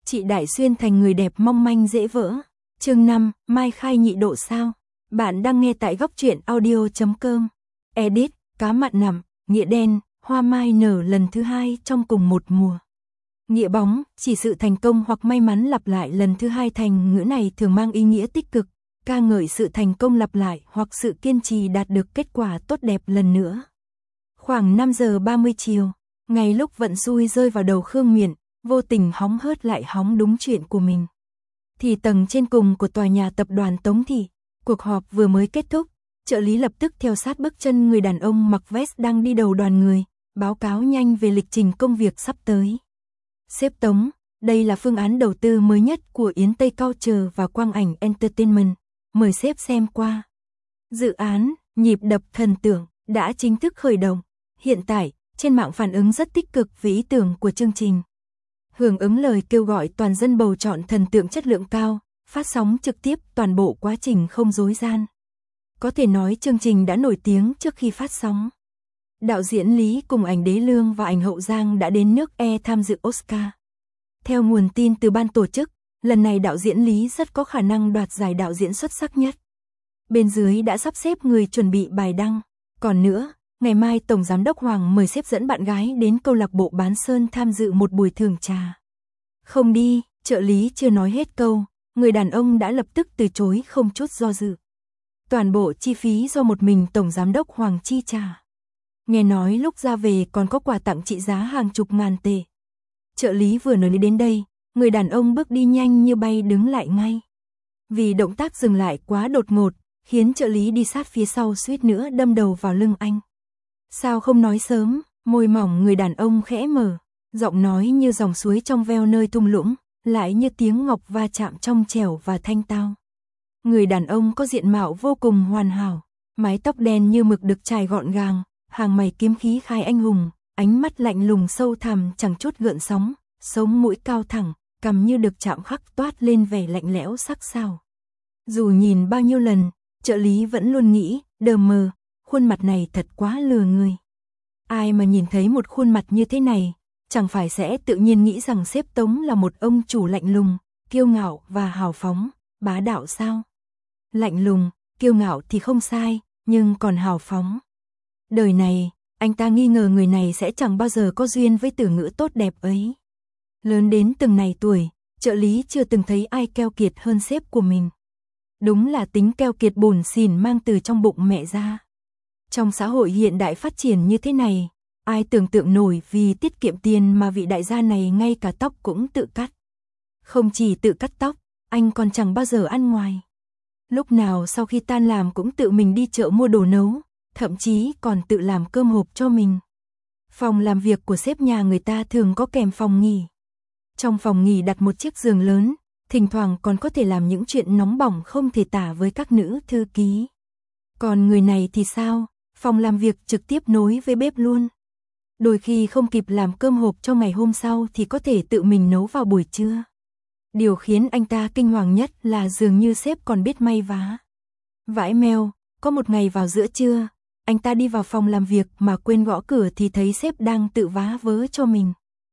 chị Đại Xuyên thành người đẹp mong manh dễ vỡ. Chương 5, Mai khai nhị độ sao? Bạn đang nghe tại góc truyện audio.com. Edit, cá mặn nằm, nghĩa đen, hoa mai nở lần thứ 2 trong cùng một mùa. Nghĩa bóng, chỉ sự thành công hoặc may mắn lặp lại lần thứ 2 thành ngữ này thường mang ý nghĩa tích cực, ca ngợi sự thành công lặp lại hoặc sự kiên trì đạt được kết quả tốt đẹp lần nữa. Khoảng 5 giờ 30 chiều, ngay lúc vận xui rơi vào đầu Khương Miện, vô tình hóng hớt lại hóng đúng chuyện của mình. Thì tầng trên cùng của tòa nhà tập đoàn Tống Thị, cuộc họp vừa mới kết thúc, trợ lý lập tức theo sát bước chân người đàn ông mặc vest đang đi đầu đoàn người, báo cáo nhanh về lịch trình công việc sắp tới. Sếp Tống, đây là phương án đầu tư mới nhất của Yến Tây Culture và Quang Ảnh Entertainment, mời sếp xem qua. Dự án, nhịp đập thần tượng, đã chính thức khởi động. Hiện tại, trên mạng phản ứng rất tích cực về ý tưởng của chương trình. Hưởng ứng lời kêu gọi toàn dân bầu chọn thần tượng chất lượng cao, phát sóng trực tiếp toàn bộ quá trình không dối gian. Có thể nói chương trình đã nổi tiếng trước khi phát sóng. Đạo diễn Lý cùng ảnh Đế Lương và ảnh Hậu Giang đã đến nước E tham dự Oscar. Theo nguồn tin từ ban tổ chức, lần này đạo diễn Lý rất có khả năng đoạt giải đạo diễn xuất sắc nhất. Bên dưới đã sắp xếp người chuẩn bị bài đăng. Còn nữa, ngày mai Tổng Giám đốc Hoàng mời sếp dẫn bạn gái đến câu lạc bộ Bán Sơn tham dự một buổi thưởng trà. Không đi, trợ lý chưa nói hết câu, người đàn ông đã lập tức từ chối không chút do dự. Toàn bộ chi phí do một mình Tổng Giám đốc Hoàng chi trả. Nghe nói lúc ra về còn có quà tặng trị giá hàng chục ngàn tệ. Trợ lý vừa nói đến đây, người đàn ông bước đi nhanh như bay đứng lại ngay. Vì động tác dừng lại quá đột ngột, khiến trợ lý đi sát phía sau suýt nữa đâm đầu vào lưng anh. Sao không nói sớm, môi mỏng người đàn ông khẽ mở, giọng nói như dòng suối trong veo nơi thung lũng, lại như tiếng ngọc va chạm trong trẻo và thanh tao. Người đàn ông có diện mạo vô cùng hoàn hảo, mái tóc đen như mực được chải gọn gàng, hàng mày kiếm khí khai anh hùng, ánh mắt lạnh lùng sâu thẳm chẳng chút gợn sóng, sống mũi cao thẳng, cằm như được chạm khắc toát lên vẻ lạnh lẽo sắc sảo. Dù nhìn bao nhiêu lần, trợ lý vẫn luôn nghĩ, đờ mờ, khuôn mặt này thật quá lừa người. Ai mà nhìn thấy một khuôn mặt như thế này, chẳng phải sẽ tự nhiên nghĩ rằng sếp Tống là một ông chủ lạnh lùng, kiêu ngạo và hào phóng, bá đạo sao? Lạnh lùng, kiêu ngạo thì không sai, nhưng còn hào phóng. Đời này, anh ta nghi ngờ người này sẽ chẳng bao giờ có duyên với từ ngữ tốt đẹp ấy. Lớn đến từng này tuổi, trợ lý chưa từng thấy ai keo kiệt hơn sếp của mình. Đúng là tính keo kiệt bủn xỉn mang từ trong bụng mẹ ra. Trong xã hội hiện đại phát triển như thế này, ai tưởng tượng nổi vì tiết kiệm tiền mà vị đại gia này ngay cả tóc cũng tự cắt. Không chỉ tự cắt tóc, anh còn chẳng bao giờ ăn ngoài. Lúc nào sau khi tan làm cũng tự mình đi chợ mua đồ nấu, thậm chí còn tự làm cơm hộp cho mình. Phòng làm việc của sếp nhà người ta thường có kèm phòng nghỉ. Trong phòng nghỉ đặt một chiếc giường lớn, thỉnh thoảng còn có thể làm những chuyện nóng bỏng không thể tả với các nữ thư ký. Còn người này thì sao? Phòng làm việc trực tiếp nối với bếp luôn. Đôi khi không kịp làm cơm hộp cho ngày hôm sau thì có thể tự mình nấu vào buổi trưa. Điều khiến anh ta kinh hoàng nhất là dường như sếp còn biết may vá. Vãi meo, có một ngày vào giữa trưa, anh ta đi vào phòng làm việc mà quên gõ cửa thì thấy sếp đang tự vá vớ cho mình.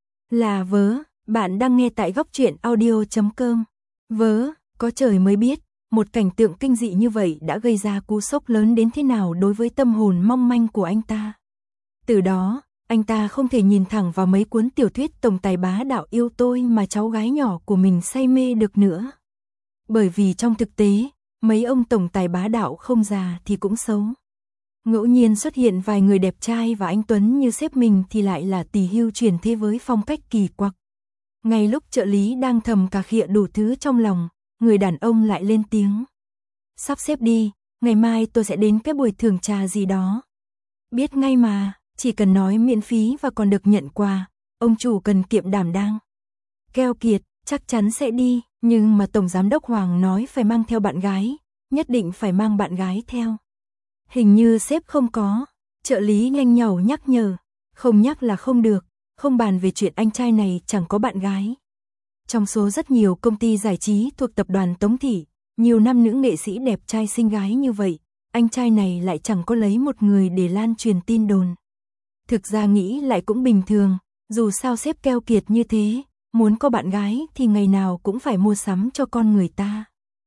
Là vớ, bạn đang nghe tại góc truyện audio.com. Vớ, có trời mới biết, một cảnh tượng kinh dị như vậy đã gây ra cú sốc lớn đến thế nào đối với tâm hồn mong manh của anh ta. Từ đó, anh ta không thể nhìn thẳng vào mấy cuốn tiểu thuyết tổng tài bá đạo yêu tôi mà cháu gái nhỏ của mình say mê được nữa. Bởi vì trong thực tế, mấy ông tổng tài bá đạo không già thì cũng xấu. Ngẫu nhiên xuất hiện vài người đẹp trai và anh tuấn như sếp mình thì lại là tỳ hưu chuyển thế với phong cách kỳ quặc. Ngay lúc trợ lý đang thầm cà khịa đủ thứ trong lòng, người đàn ông lại lên tiếng. Sắp xếp đi, ngày mai tôi sẽ đến cái buổi thưởng trà gì đó. Biết ngay mà, chỉ cần nói miễn phí và còn được nhận quà, ông chủ cần kiệm đảm đang. Keo kiệt, chắc chắn sẽ đi, nhưng mà Tổng Giám đốc Hoàng nói phải mang theo bạn gái, nhất định phải mang bạn gái theo. Hình như sếp không có, trợ lý nhanh nhảu nhắc nhở, không nhắc là không được, không bàn về chuyện anh trai này chẳng có bạn gái. Trong số rất nhiều công ty giải trí thuộc tập đoàn Tống Thị, nhiều nam nữ nghệ sĩ đẹp trai xinh gái như vậy, anh trai này lại chẳng có lấy một người để lan truyền tin đồn. Thực ra nghĩ lại cũng bình thường, dù sao sếp keo kiệt như thế, muốn có bạn gái thì ngày nào cũng phải mua sắm cho con người ta.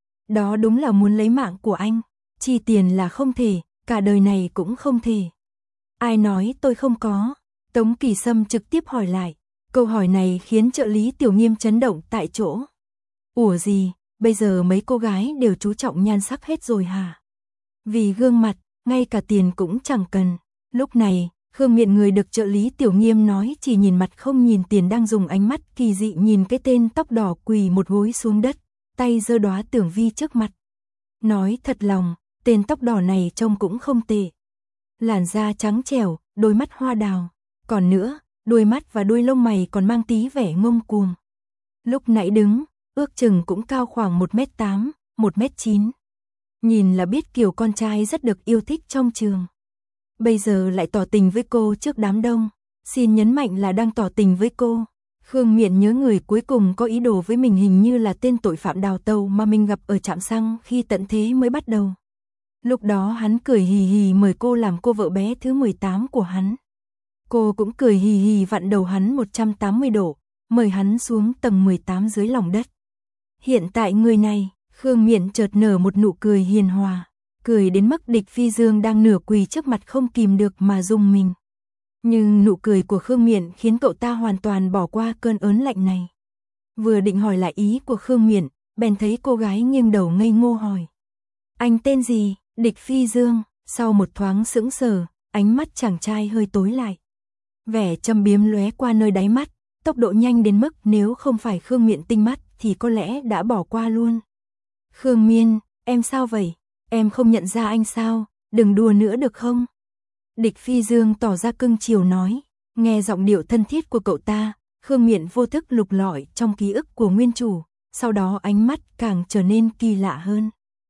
Đó đúng là muốn lấy mạng của anh, chi tiền là không thể, cả đời này cũng không thể. Ai nói tôi không có? Tống Kỳ Sâm trực tiếp hỏi lại, câu hỏi này khiến trợ lý Tiểu Nghiêm chấn động tại chỗ. Ủa gì, bây giờ mấy cô gái đều chú trọng nhan sắc hết rồi hả? Vì gương mặt, ngay cả tiền cũng chẳng cần. Lúc này, Khương Miện người được trợ lý Tiểu Nghiêm nói chỉ nhìn mặt không nhìn tiền đang dùng ánh mắt kỳ dị nhìn cái tên tóc đỏ quỳ một gối xuống đất, tay giơ đóa tưởng vi trước mặt. Nói thật lòng, tên tóc đỏ này trông cũng không tệ. Làn da trắng trẻo, đôi mắt hoa đào. Còn nữa, đôi mắt và đuôi lông mày còn mang tí vẻ ngông cuồng. Lúc nãy đứng, ước chừng cũng cao khoảng 1m8, 1m9. Nhìn là biết kiểu con trai rất được yêu thích trong trường. Bây giờ lại tỏ tình với cô trước đám đông. Xin nhấn mạnh là đang tỏ tình với cô. Khương Miện nhớ người cuối cùng có ý đồ với mình hình như là tên tội phạm đào tàu mà mình gặp ở trạm xăng khi tận thế mới bắt đầu. Lúc đó hắn cười hì hì mời cô làm cô vợ bé thứ 18 của hắn. Cô cũng cười hì hì vặn đầu hắn 180 độ, mời hắn xuống tầng 18 dưới lòng đất. Hiện tại người này, Khương Miện chợt nở một nụ cười hiền hòa, cười đến mức Địch Phi Dương đang nửa quỳ trước mặt không kìm được mà rùng mình. Nhưng nụ cười của Khương Miện khiến cậu ta hoàn toàn bỏ qua cơn ớn lạnh này. Vừa định hỏi lại ý của Khương Miện, bèn thấy cô gái nghiêng đầu ngây ngô hỏi. Anh tên gì? Địch Phi Dương. Sau một thoáng sững sờ, ánh mắt chàng trai hơi tối lại. Vẻ châm biếm lóe qua nơi đáy mắt, tốc độ nhanh đến mức nếu không phải Khương Miện tinh mắt thì có lẽ đã bỏ qua luôn. Khương Miên, em sao vậy? Em không nhận ra anh sao? Đừng đùa nữa được không? Địch Phi Dương tỏ ra cưng chiều nói. Nghe giọng điệu thân thiết của cậu ta, Khương Miện vô thức lục lọi trong ký ức của nguyên chủ, sau đó ánh mắt càng trở nên kỳ lạ hơn.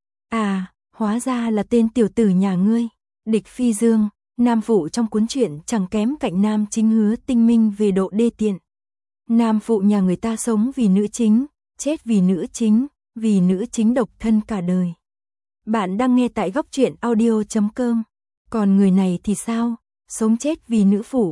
À, hóa ra là tên tiểu tử nhà ngươi. Địch Phi Dương, nam phụ trong cuốn truyện chẳng kém cạnh nam chính Hứa Tinh Minh về độ đê tiện. Nam phụ nhà người ta sống vì nữ chính, chết vì nữ chính độc thân cả đời. Bạn đang nghe tại góc truyện audio.com. Còn người này thì sao? Sống chết vì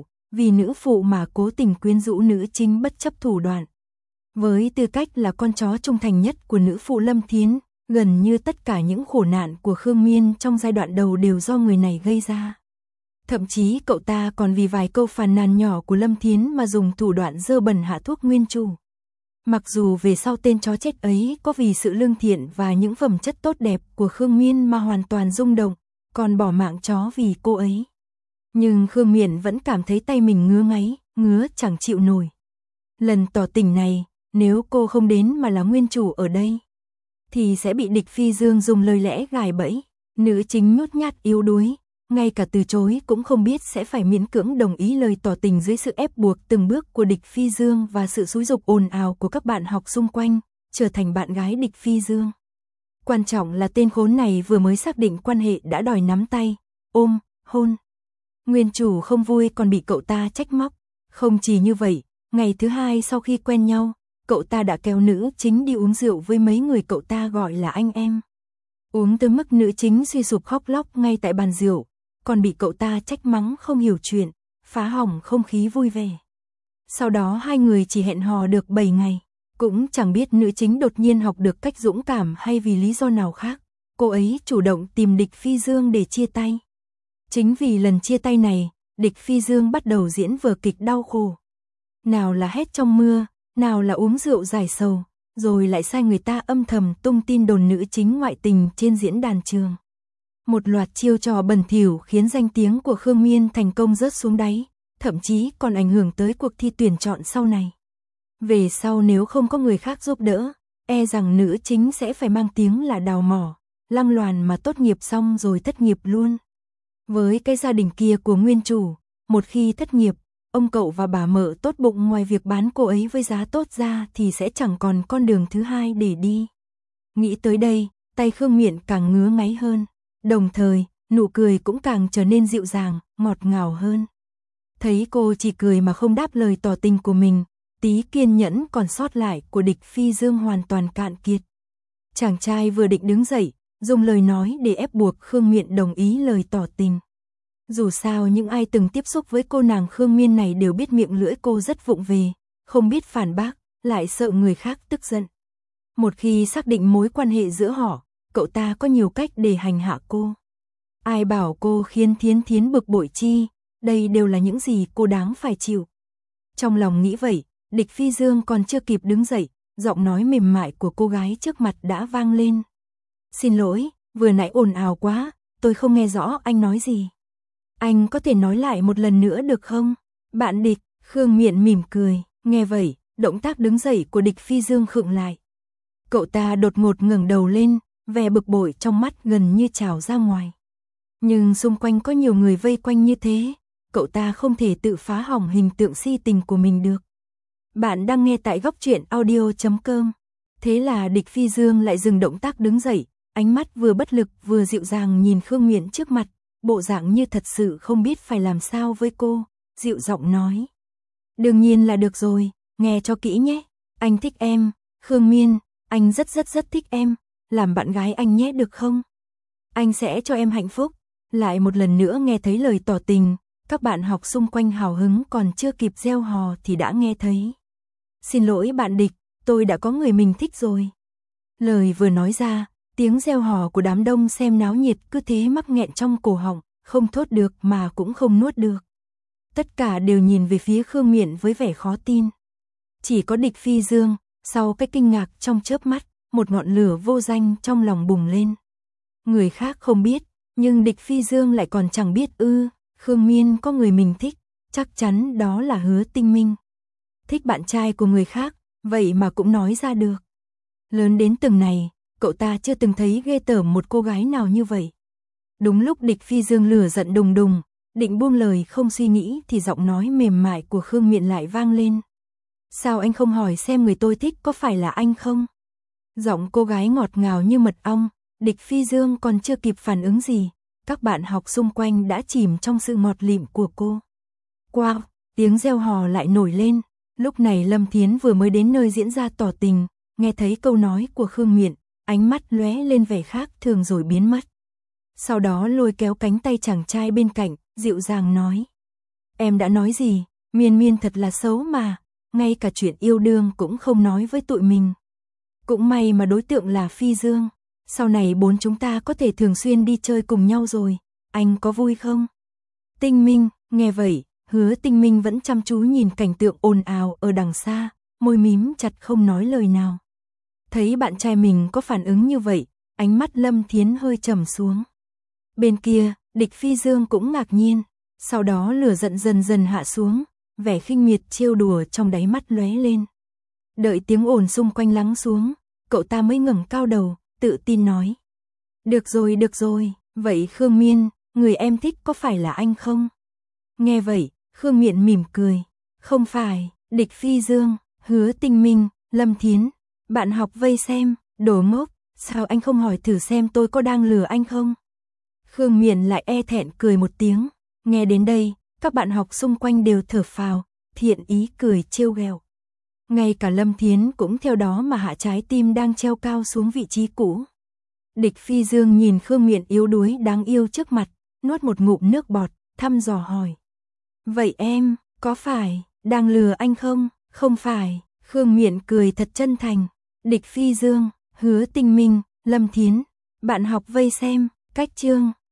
nữ phụ mà cố tình quyến rũ nữ chính bất chấp thủ đoạn. Với tư cách là con chó trung thành nhất của nữ phụ Lâm Thiến, gần như tất cả những khổ nạn của Khương Miên trong giai đoạn đầu đều do người này gây ra. Thậm chí cậu ta còn vì vài câu phàn nàn nhỏ của Lâm Thiến mà dùng thủ đoạn dơ bẩn hạ thuốc nguyên chủ. Mặc dù về sau tên chó chết ấy có vì sự lương thiện và những phẩm chất tốt đẹp của Khương Miên mà hoàn toàn rung động, còn bỏ mạng chó vì cô ấy. Nhưng Khương Miện vẫn cảm thấy tay mình ngứa ngáy, ngứa chẳng chịu nổi. Lần tỏ tình này, nếu cô không đến mà là nguyên chủ ở đây, thì sẽ bị Địch Phi Dương dùng lời lẽ gài bẫy. Nữ chính nhút nhát yếu đuối, ngay cả từ chối cũng không biết sẽ phải miễn cưỡng đồng ý lời tỏ tình dưới sự ép buộc từng bước của Địch Phi Dương và sự xúi giục ồn ào của các bạn học xung quanh, trở thành bạn gái Địch Phi Dương. Quan trọng là tên khốn này vừa mới xác định quan hệ đã đòi nắm tay, ôm, hôn. Nguyên chủ không vui còn bị cậu ta trách móc. Không chỉ như vậy, ngày thứ hai sau khi quen nhau, cậu ta đã kéo nữ chính đi uống rượu với mấy người cậu ta gọi là anh em. Uống tới mức nữ chính suy sụp khóc lóc ngay tại bàn rượu, còn bị cậu ta trách mắng không hiểu chuyện, phá hỏng không khí vui vẻ. Sau đó hai người chỉ hẹn hò được 7 ngày, cũng chẳng biết nữ chính đột nhiên học được cách dũng cảm hay vì lý do nào khác, cô ấy chủ động tìm Địch Phi Dương để chia tay. Chính vì lần chia tay này, Địch Phi Dương bắt đầu diễn vở kịch đau khổ. Nào là hét trong mưa, nào là uống rượu giải sầu, rồi lại sai người ta âm thầm tung tin đồn nữ chính ngoại tình trên diễn đàn trường. Một loạt chiêu trò bẩn thỉu khiến danh tiếng của Khương Miên thành công rớt xuống đáy, thậm chí còn ảnh hưởng tới cuộc thi tuyển chọn sau này. Về sau nếu không có người khác giúp đỡ, e rằng nữ chính sẽ phải mang tiếng là đào mỏ, lăng loàn mà tốt nghiệp xong rồi thất nghiệp luôn. Với cái gia đình kia của nguyên chủ, một khi thất nghiệp, ông cậu và bà mợ tốt bụng ngoài việc bán cô ấy với giá tốt ra thì sẽ chẳng còn con đường thứ hai để đi. Nghĩ tới đây, tay Khương Miện càng ngứa ngáy hơn, đồng thời, nụ cười cũng càng trở nên dịu dàng, ngọt ngào hơn. Thấy cô chỉ cười mà không đáp lời tỏ tình của mình, tí kiên nhẫn còn sót lại của Địch Phi Dương hoàn toàn cạn kiệt. Chàng trai vừa định đứng dậy, dùng lời nói để ép buộc Khương Miện đồng ý lời tỏ tình. Dù sao những ai từng tiếp xúc với cô nàng Khương Miên này đều biết miệng lưỡi cô rất vụng về, không biết phản bác, lại sợ người khác tức giận. Một khi xác định mối quan hệ giữa họ, cậu ta có nhiều cách để hành hạ cô. Ai bảo cô khiến Thiến Thiến bực bội chi, đây đều là những gì cô đáng phải chịu. Trong lòng nghĩ vậy, Địch Phi Dương còn chưa kịp đứng dậy, giọng nói mềm mại của cô gái trước mặt đã vang lên. Xin lỗi, vừa nãy ồn ào quá, tôi không nghe rõ anh nói gì. Anh có thể nói lại một lần nữa được không? Bạn Địch, Khương Miện mỉm cười, nghe vậy, động tác đứng dậy của Địch Phi Dương khựng lại. Cậu ta đột ngột ngẩng đầu lên, vẻ bực bội trong mắt gần như trào ra ngoài. Nhưng xung quanh có nhiều người vây quanh như thế, cậu ta không thể tự phá hỏng hình tượng si tình của mình được. Bạn đang nghe tại góc truyện audio.com. Thế là Địch Phi Dương lại dừng động tác đứng dậy, ánh mắt vừa bất lực vừa dịu dàng nhìn Khương Miện trước mặt, bộ dạng như thật sự không biết phải làm sao với cô, dịu giọng nói. Đương nhiên là được rồi, nghe cho kỹ nhé, anh thích em, Khương Miên, anh rất thích em, làm bạn gái anh nhé được không? Anh sẽ cho em hạnh phúc. Lại một lần nữa nghe thấy lời tỏ tình, các bạn học xung quanh hào hứng còn chưa kịp reo hò thì đã nghe thấy. Xin lỗi bạn Địch, tôi đã có người mình thích rồi. Lời vừa nói ra, tiếng reo hò của đám đông xem náo nhiệt cứ thế mắc nghẹn trong cổ họng, không thốt được mà cũng không nuốt được. Tất cả đều nhìn về phía Khương Miện với vẻ khó tin. Chỉ có Địch Phi Dương, sau cái kinh ngạc trong chớp mắt, một ngọn lửa vô danh trong lòng bùng lên. Người khác không biết, nhưng Địch Phi Dương lại còn chẳng biết Khương Miên có người mình thích, chắc chắn đó là Hứa Tinh Minh. Thích bạn trai của người khác, vậy mà cũng nói ra được. Lớn đến từng này, cậu ta chưa từng thấy ghê tởm một cô gái nào như vậy. Đúng lúc Địch Phi Dương lửa giận đùng đùng, định buông lời không suy nghĩ thì giọng nói mềm mại của Khương Miện lại vang lên. Sao anh không hỏi xem người tôi thích có phải là anh không? Giọng cô gái ngọt ngào như mật ong, Địch Phi Dương còn chưa kịp phản ứng gì, các bạn học xung quanh đã chìm trong sự ngọt lịm của cô. Wow, tiếng reo hò lại nổi lên, lúc này Lâm Thiến vừa mới đến nơi diễn ra tỏ tình, nghe thấy câu nói của Khương Miện, ánh mắt lóe lên vẻ khác thường rồi biến mất. Sau đó lôi kéo cánh tay chàng trai bên cạnh, dịu dàng nói. Em đã nói gì, Miên Miên thật là xấu mà, ngay cả chuyện yêu đương cũng không nói với tụi mình. Cũng may mà đối tượng là Phi Dương, sau này bốn chúng ta có thể thường xuyên đi chơi cùng nhau rồi, anh có vui không? Tinh Minh, nghe vậy, Hứa Tinh Minh vẫn chăm chú nhìn cảnh tượng ồn ào ở đằng xa, môi mím chặt không nói lời nào. Thấy bạn trai mình có phản ứng như vậy, ánh mắt Lâm Thiến hơi trầm xuống. Bên kia, Địch Phi Dương cũng ngạc nhiên, sau đó lửa giận dần dần hạ xuống, vẻ khinh miệt trêu đùa trong đáy mắt lóe lên. Đợi tiếng ồn xung quanh lắng xuống, cậu ta mới ngẩng cao đầu, tự tin nói. Được rồi, vậy Khương Miên, người em thích có phải là anh không? Nghe vậy, Khương Miện mỉm cười. Không phải, Địch Phi Dương, Hứa Tinh Minh, Lâm Thiến, bạn học vây xem, đồ ngốc, sao anh không hỏi thử xem tôi có đang lừa anh không? Khương Miện lại e thẹn cười một tiếng, nghe đến đây, các bạn học xung quanh đều thở phào, thiện ý cười trêu ghẹo. Ngay cả Lâm Thiến cũng theo đó mà hạ trái tim đang treo cao xuống vị trí cũ. Địch Phi Dương nhìn Khương Miện yếu đuối đáng yêu trước mặt, nuốt một ngụm nước bọt, thăm dò hỏi. Vậy em, có phải, đang lừa anh không? Không phải, Khương Miện cười thật chân thành. Địch Phi Dương, Hứa Tinh Minh, Lâm Thiến, bạn học vây xem, cách chương.